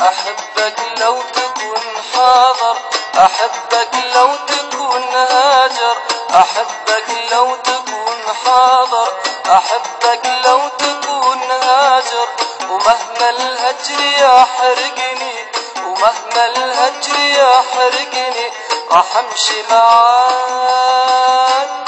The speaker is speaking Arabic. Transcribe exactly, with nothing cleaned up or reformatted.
أحبك لو تكون حاضر، أحبك لو تكون هاجر، أحبك لو تكون حاضر، أحبك لو تكون هاجر. ومهما الهجر يحرقني، ومهما الهجر يحرقني، راح امشي معاك